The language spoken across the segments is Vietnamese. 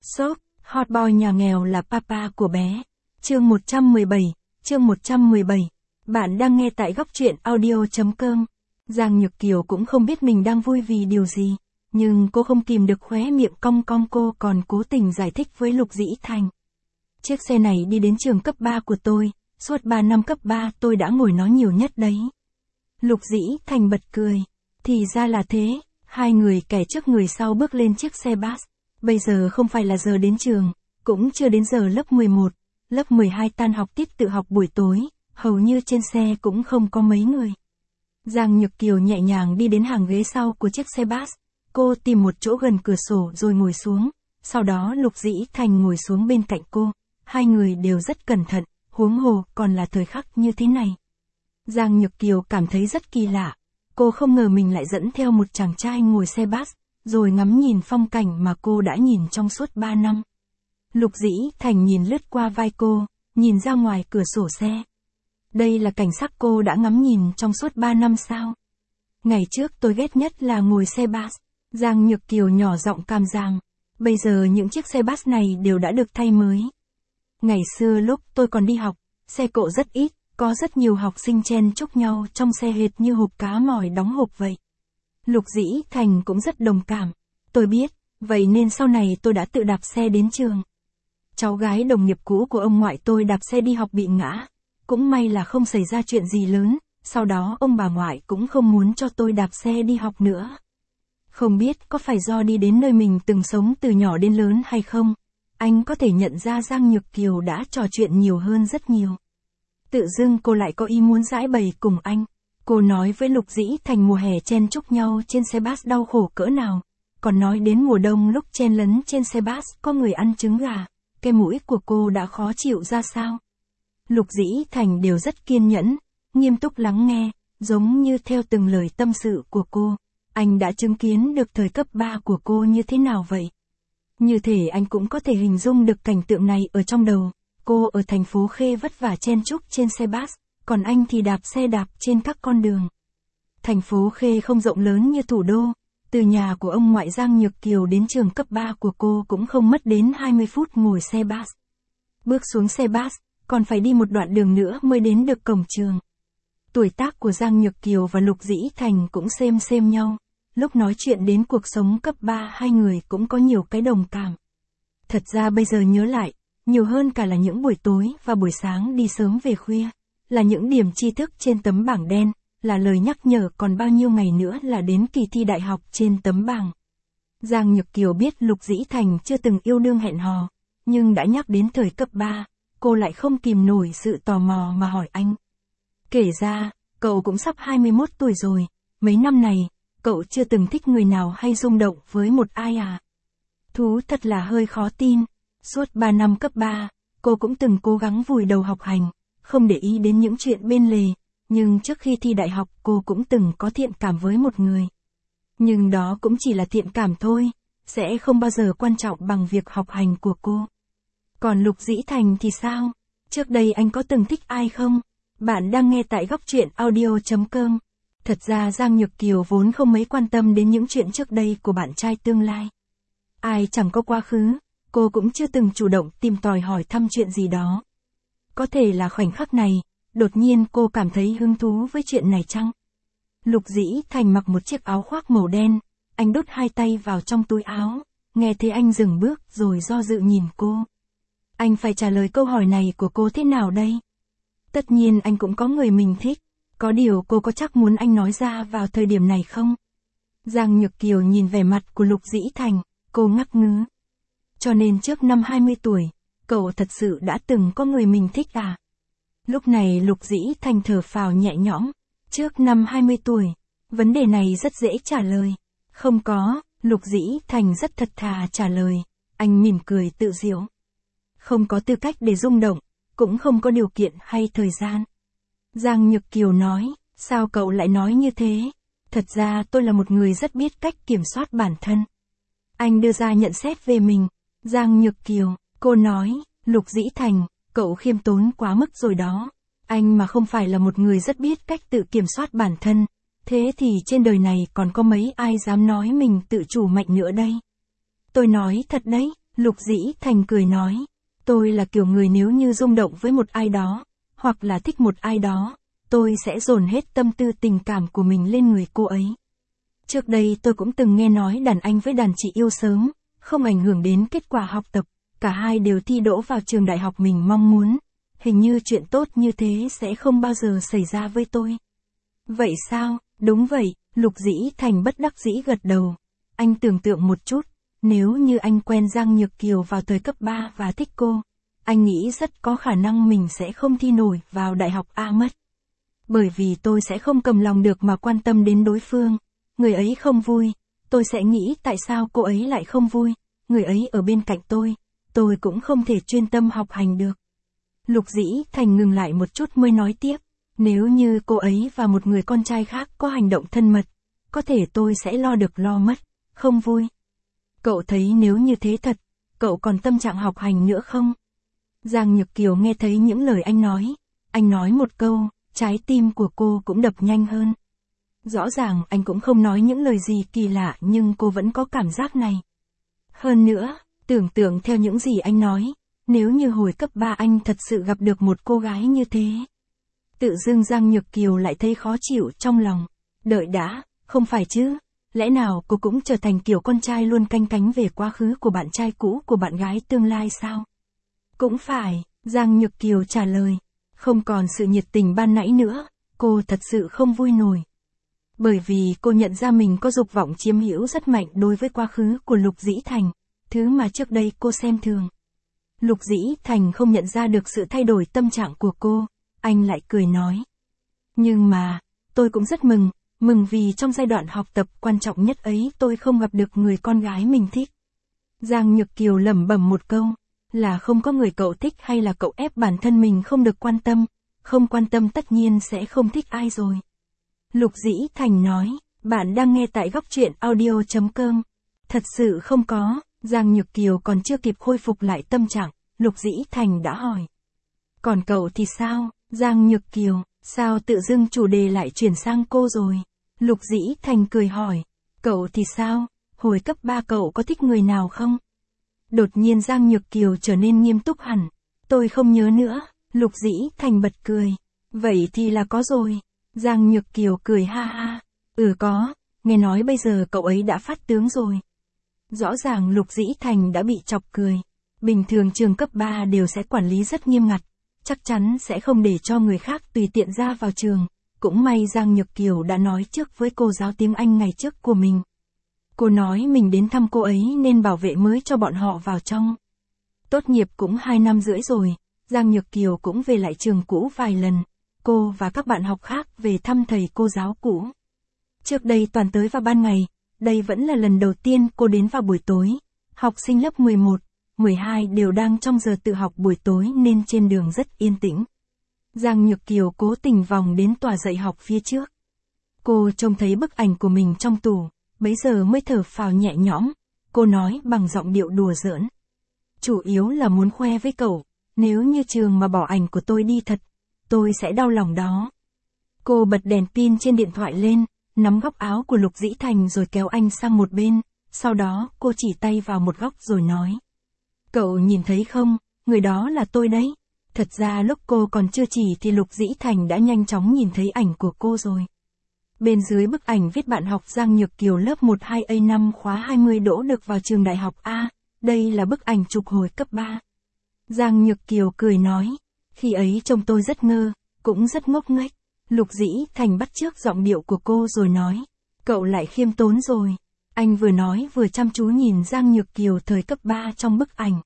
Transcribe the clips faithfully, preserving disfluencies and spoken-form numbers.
Shop, hot boy nhà nghèo là papa của bé. Chương một trăm mười bảy, chương một trăm mười bảy. Bạn đang nghe tại góc truyện audio chấm com. Giang Nhược Kiều cũng không biết mình đang vui vì điều gì, nhưng cô không kìm được khóe miệng cong cong, cô còn cố tình giải thích với Lục Dĩ Thành. Chiếc xe này đi đến trường cấp ba của tôi, suốt ba năm cấp ba tôi đã ngồi nó nhiều nhất đấy. Lục Dĩ Thành bật cười. Thì ra là thế, hai người kẻ trước người sau bước lên chiếc xe bus. Bây giờ không phải là giờ đến trường, cũng chưa đến giờ lớp mười một, lớp mười hai tan học tiết tự học buổi tối, hầu như trên xe cũng không có mấy người. Giang Nhược Kiều nhẹ nhàng đi đến hàng ghế sau của chiếc xe bus, cô tìm một chỗ gần cửa sổ rồi ngồi xuống, sau đó Lục Dĩ Thành ngồi xuống bên cạnh cô, hai người đều rất cẩn thận, huống hồ còn là thời khắc như thế này. Giang Nhược Kiều cảm thấy rất kỳ lạ, cô không ngờ mình lại dẫn theo một chàng trai ngồi xe bus, rồi ngắm nhìn phong cảnh mà cô đã nhìn trong suốt ba năm. Lục Dĩ Thành nhìn lướt qua vai cô, nhìn ra ngoài cửa sổ xe. Đây là cảnh sắc cô đã ngắm nhìn trong suốt ba năm sao? Ngày trước tôi ghét nhất là ngồi xe bus. Giang Nhược Kiều nhỏ giọng cảm giảm. Bây giờ những chiếc xe bus này đều đã được thay mới. Ngày xưa lúc tôi còn đi học, xe cộ rất ít, có rất nhiều học sinh chen chúc nhau trong xe hệt như hộp cá mòi đóng hộp vậy. Lục Dĩ Thành cũng rất đồng cảm. Tôi biết, vậy nên sau này tôi đã tự đạp xe đến trường. Cháu gái đồng nghiệp cũ của ông ngoại tôi đạp xe đi học bị ngã. Cũng may là không xảy ra chuyện gì lớn, sau đó ông bà ngoại cũng không muốn cho tôi đạp xe đi học nữa. Không biết có phải do đi đến nơi mình từng sống từ nhỏ đến lớn hay không, anh có thể nhận ra Giang Nhược Kiều đã trò chuyện nhiều hơn rất nhiều. Tự dưng cô lại có ý muốn giải bày cùng anh. Cô nói với Lục Dĩ Thành mùa hè chen chúc nhau trên xe bus đau khổ cỡ nào, còn nói đến mùa đông lúc chen lấn trên xe bus có người ăn trứng gà, cái mũi của cô đã khó chịu ra sao. Lục Dĩ Thành đều rất kiên nhẫn, nghiêm túc lắng nghe, giống như theo từng lời tâm sự của cô. Anh đã chứng kiến được thời cấp ba của cô như thế nào vậy. Như thể anh cũng có thể hình dung được cảnh tượng này ở trong đầu. Cô ở thành phố Khê vất vả chen chúc trên xe bus, còn anh thì đạp xe đạp trên các con đường. Thành phố Khê không rộng lớn như thủ đô, từ nhà của ông ngoại Giang Nhược Kiều đến trường cấp ba của cô cũng không mất đến hai mươi phút ngồi xe bus. Bước xuống xe bus, còn phải đi một đoạn đường nữa mới đến được cổng trường. Tuổi tác của Giang Nhược Kiều và Lục Dĩ Thành cũng xem xem nhau, lúc nói chuyện đến cuộc sống cấp ba hai người cũng có nhiều cái đồng cảm. Thật ra bây giờ nhớ lại, nhiều hơn cả là những buổi tối và buổi sáng đi sớm về khuya, là những điểm tri thức trên tấm bảng đen, là lời nhắc nhở còn bao nhiêu ngày nữa là đến kỳ thi đại học trên tấm bảng. Giang Nhược Kiều biết Lục Dĩ Thành chưa từng yêu đương hẹn hò, nhưng đã nhắc đến thời cấp ba, cô lại không kìm nổi sự tò mò mà hỏi anh. Kể ra, cậu cũng sắp hai mươi mốt tuổi rồi, mấy năm này, cậu chưa từng thích người nào hay rung động với một ai à? Thú thật là hơi khó tin, suốt ba năm cấp ba, cô cũng từng cố gắng vùi đầu học hành, không để ý đến những chuyện bên lề, nhưng trước khi thi đại học cô cũng từng có thiện cảm với một người. Nhưng đó cũng chỉ là thiện cảm thôi, sẽ không bao giờ quan trọng bằng việc học hành của cô. Còn Lục Dĩ Thành thì sao? Trước đây anh có từng thích ai không? Bạn đang nghe tại góc truyện audio chấm com. Thật ra Giang Nhược Kiều vốn không mấy quan tâm đến những chuyện trước đây của bạn trai tương lai. Ai chẳng có quá khứ, cô cũng chưa từng chủ động tìm tòi hỏi thăm chuyện gì đó. Có thể là khoảnh khắc này, đột nhiên cô cảm thấy hứng thú với chuyện này chăng? Lục Dĩ Thành mặc một chiếc áo khoác màu đen, anh đút hai tay vào trong túi áo, nghe thấy anh dừng bước rồi do dự nhìn cô. Anh phải trả lời câu hỏi này của cô thế nào đây? Tất nhiên anh cũng có người mình thích, có điều cô có chắc muốn anh nói ra vào thời điểm này không? Giang Nhược Kiều nhìn vẻ mặt của Lục Dĩ Thành, cô ngắc ngứ. Cho nên trước năm hai mươi tuổi, cậu thật sự đã từng có người mình thích à? Lúc này Lục Dĩ Thành thở phào nhẹ nhõm. Trước năm hai mươi tuổi, vấn đề này rất dễ trả lời. Không có, Lục Dĩ Thành rất thật thà trả lời. Anh mỉm cười tự giễu. Không có tư cách để rung động, cũng không có điều kiện hay thời gian. Giang Nhược Kiều nói, sao cậu lại nói như thế? Thật ra tôi là một người rất biết cách kiểm soát bản thân. Anh đưa ra nhận xét về mình. Giang Nhược Kiều, cô nói, Lục Dĩ Thành, cậu khiêm tốn quá mức rồi đó. Anh mà không phải là một người rất biết cách tự kiểm soát bản thân, thế thì trên đời này còn có mấy ai dám nói mình tự chủ mạnh nữa đây? Tôi nói thật đấy, Lục Dĩ Thành cười nói, tôi là kiểu người nếu như rung động với một ai đó, hoặc là thích một ai đó, tôi sẽ dồn hết tâm tư tình cảm của mình lên người cô ấy. Trước đây tôi cũng từng nghe nói đàn anh với đàn chị yêu sớm, không ảnh hưởng đến kết quả học tập, cả hai đều thi đỗ vào trường đại học mình mong muốn. Hình như chuyện tốt như thế sẽ không bao giờ xảy ra với tôi. Vậy sao? Đúng vậy, Lục Dĩ Thành bất đắc dĩ gật đầu. Anh tưởng tượng một chút, nếu như anh quen Giang Nhược Kiều vào thời cấp ba và thích cô, anh nghĩ rất có khả năng mình sẽ không thi nổi vào đại học A mất. Bởi vì tôi sẽ không cầm lòng được mà quan tâm đến đối phương. Người ấy không vui, tôi sẽ nghĩ tại sao cô ấy lại không vui. Người ấy ở bên cạnh tôi, tôi cũng không thể chuyên tâm học hành được. Lục Dĩ Thành ngừng lại một chút mới nói tiếp, nếu như cô ấy và một người con trai khác có hành động thân mật, có thể tôi sẽ lo được lo mất, không vui. Cậu thấy nếu như thế thật, cậu còn tâm trạng học hành nữa không? Giang Nhược Kiều nghe thấy những lời anh nói, anh nói một câu, trái tim của cô cũng đập nhanh hơn. Rõ ràng anh cũng không nói những lời gì kỳ lạ nhưng cô vẫn có cảm giác này. Hơn nữa, tưởng tượng theo những gì anh nói, nếu như hồi cấp ba anh thật sự gặp được một cô gái như thế. Tự dưng Giang Nhược Kiều lại thấy khó chịu trong lòng. Đợi đã, không phải chứ, lẽ nào cô cũng trở thành kiểu con trai luôn canh cánh về quá khứ của bạn trai cũ của bạn gái tương lai sao? Cũng phải, Giang Nhược Kiều trả lời. Không còn sự nhiệt tình ban nãy nữa, cô thật sự không vui nổi. Bởi vì cô nhận ra mình có dục vọng chiếm hữu rất mạnh đối với quá khứ của Lục Dĩ Thành, thứ mà trước đây cô xem thường. Lục Dĩ Thành không nhận ra được sự thay đổi tâm trạng của cô, anh lại cười nói. Nhưng mà, tôi cũng rất mừng, mừng vì trong giai đoạn học tập quan trọng nhất ấy tôi không gặp được người con gái mình thích. Giang Nhược Kiều lẩm bẩm một câu, là không có người cậu thích hay là cậu ép bản thân mình không được quan tâm, không quan tâm tất nhiên sẽ không thích ai rồi. Lục Dĩ Thành nói, bạn đang nghe tại góc truyện audio chấm com. Thật sự không có, Giang Nhược Kiều còn chưa kịp khôi phục lại tâm trạng, Lục Dĩ Thành đã hỏi. Còn cậu thì sao, Giang Nhược Kiều, sao tự dưng chủ đề lại chuyển sang cô rồi? Lục Dĩ Thành cười hỏi, cậu thì sao, hồi cấp ba cậu có thích người nào không? Đột nhiên Giang Nhược Kiều trở nên nghiêm túc hẳn, tôi không nhớ nữa, Lục Dĩ Thành bật cười, vậy thì là có rồi. Giang Nhược Kiều cười ha ha, ừ có, nghe nói bây giờ cậu ấy đã phát tướng rồi. Rõ ràng Lục Dĩ Thành đã bị chọc cười, bình thường trường cấp ba đều sẽ quản lý rất nghiêm ngặt, chắc chắn sẽ không để cho người khác tùy tiện ra vào trường, cũng may Giang Nhược Kiều đã nói trước với cô giáo tiếng Anh ngày trước của mình. Cô nói mình đến thăm cô ấy nên bảo vệ mới cho bọn họ vào trong. Tốt nghiệp cũng hai năm rưỡi rồi, Giang Nhược Kiều cũng về lại trường cũ vài lần. Cô và các bạn học khác về thăm thầy cô giáo cũ. Trước đây toàn tới vào ban ngày, đây vẫn là lần đầu tiên cô đến vào buổi tối. Học sinh lớp mười một, mười hai đều đang trong giờ tự học buổi tối nên trên đường rất yên tĩnh. Giang Nhược Kiều cố tình vòng đến tòa dạy học phía trước. Cô trông thấy bức ảnh của mình trong tủ, bấy giờ mới thở phào nhẹ nhõm. Cô nói bằng giọng điệu đùa giỡn. Chủ yếu là muốn khoe với cậu, nếu như trường mà bỏ ảnh của tôi đi thật, tôi sẽ đau lòng đó. Cô bật đèn pin trên điện thoại lên, nắm góc áo của Lục Dĩ Thành rồi kéo anh sang một bên, sau đó cô chỉ tay vào một góc rồi nói. Cậu nhìn thấy không, người đó là tôi đấy. Thật ra lúc cô còn chưa chỉ thì Lục Dĩ Thành đã nhanh chóng nhìn thấy ảnh của cô rồi. Bên dưới bức ảnh viết bạn học Giang Nhược Kiều lớp một hai A năm khóa hai mươi đỗ được vào trường đại học A, đây là bức ảnh chụp hồi cấp ba. Giang Nhược Kiều cười nói. Khi ấy trông tôi rất ngơ, cũng rất ngốc nghếch. Lục Dĩ Thành bắt chước giọng điệu của cô rồi nói. Cậu lại khiêm tốn rồi. Anh vừa nói vừa chăm chú nhìn Giang Nhược Kiều thời cấp ba trong bức ảnh.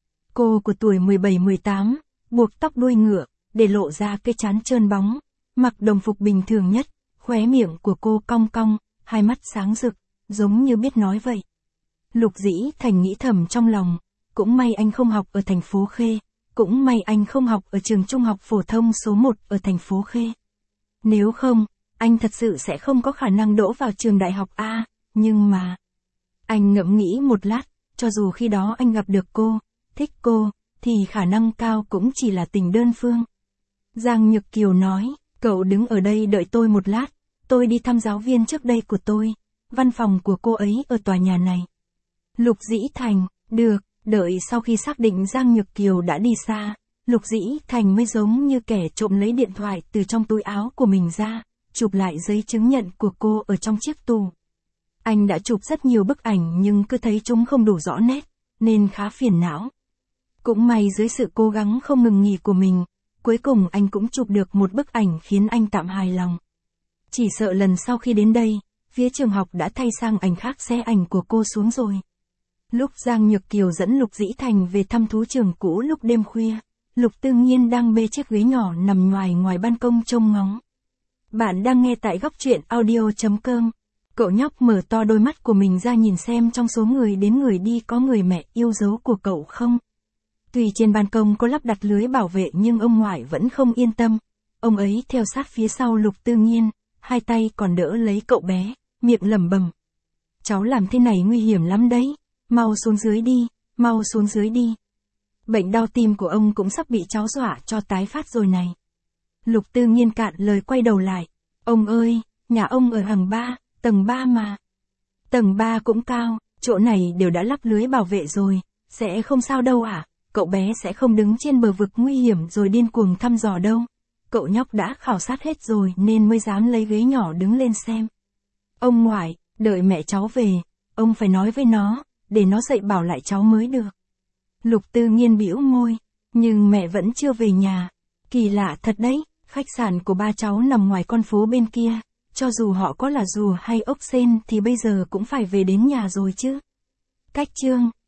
Cô của tuổi mười bảy mười tám, buộc tóc đuôi ngựa, để lộ ra cái trán trơn bóng. Mặc đồng phục bình thường nhất, khóe miệng của cô cong cong, hai mắt sáng rực, giống như biết nói vậy. Lục Dĩ Thành nghĩ thầm trong lòng. Cũng may anh không học ở thành phố Khê. Cũng may anh không học ở trường trung học phổ thông số một ở thành phố Khê. Nếu không, anh thật sự sẽ không có khả năng đỗ vào trường đại học A, nhưng mà... Anh ngẫm nghĩ một lát, cho dù khi đó anh gặp được cô, thích cô, thì khả năng cao cũng chỉ là tình đơn phương. Giang Nhược Kiều nói, cậu đứng ở đây đợi tôi một lát, tôi đi thăm giáo viên trước đây của tôi, văn phòng của cô ấy ở tòa nhà này. Lục Dĩ Thành, được, Đợi sau khi xác định Giang Nhược Kiều đã đi xa, Lục Dĩ Thành mới giống như kẻ trộm lấy điện thoại từ trong túi áo của mình ra, chụp lại giấy chứng nhận của cô ở trong chiếc tủ. Anh đã chụp rất nhiều bức ảnh nhưng cứ thấy chúng không đủ rõ nét, nên khá phiền não. Cũng may dưới sự cố gắng không ngừng nghỉ của mình, cuối cùng anh cũng chụp được một bức ảnh khiến anh tạm hài lòng. Chỉ sợ lần sau khi đến đây, phía trường học đã thay sang ảnh khác xé ảnh của cô xuống rồi. Lúc Giang Nhược Kiều dẫn Lục Dĩ Thành về thăm thú trường cũ lúc đêm khuya, Lục Tư Nhiên đang bê chiếc ghế nhỏ nằm ngoài ngoài ban công trông ngóng. Bạn đang nghe tại góc truyện audio chấm com. Cậu nhóc mở to đôi mắt của mình ra nhìn xem trong số người đến người đi có người mẹ yêu dấu của cậu không. Tuy trên ban công có lắp đặt lưới bảo vệ nhưng ông ngoại vẫn không yên tâm. Ông ấy theo sát phía sau Lục Tư Nhiên, hai tay còn đỡ lấy cậu bé, miệng lẩm bẩm. Cháu làm thế này nguy hiểm lắm đấy, mau xuống dưới đi, mau xuống dưới đi. Bệnh đau tim của ông cũng sắp bị cháu dọa cho tái phát rồi này. Lục Tư Nhiên cạn lời quay đầu lại. Ông ơi, nhà ông ở hằng ba, tầng ba mà. Tầng ba cũng cao, chỗ này đều đã lắp lưới bảo vệ rồi, sẽ không sao đâu à, cậu bé sẽ không đứng trên bờ vực nguy hiểm rồi điên cuồng thăm dò đâu. Cậu nhóc đã khảo sát hết rồi nên mới dám lấy ghế nhỏ đứng lên xem. Ông ngoại, đợi mẹ cháu về, ông phải nói với nó, để nó dạy bảo lại cháu mới được. Lục Tư Nhiên bĩu môi, nhưng mẹ vẫn chưa về nhà. Kỳ lạ thật đấy, khách sạn của ba cháu nằm ngoài con phố bên kia, cho dù họ có là rùa hay ốc sên thì bây giờ cũng phải về đến nhà rồi chứ. Cách chương,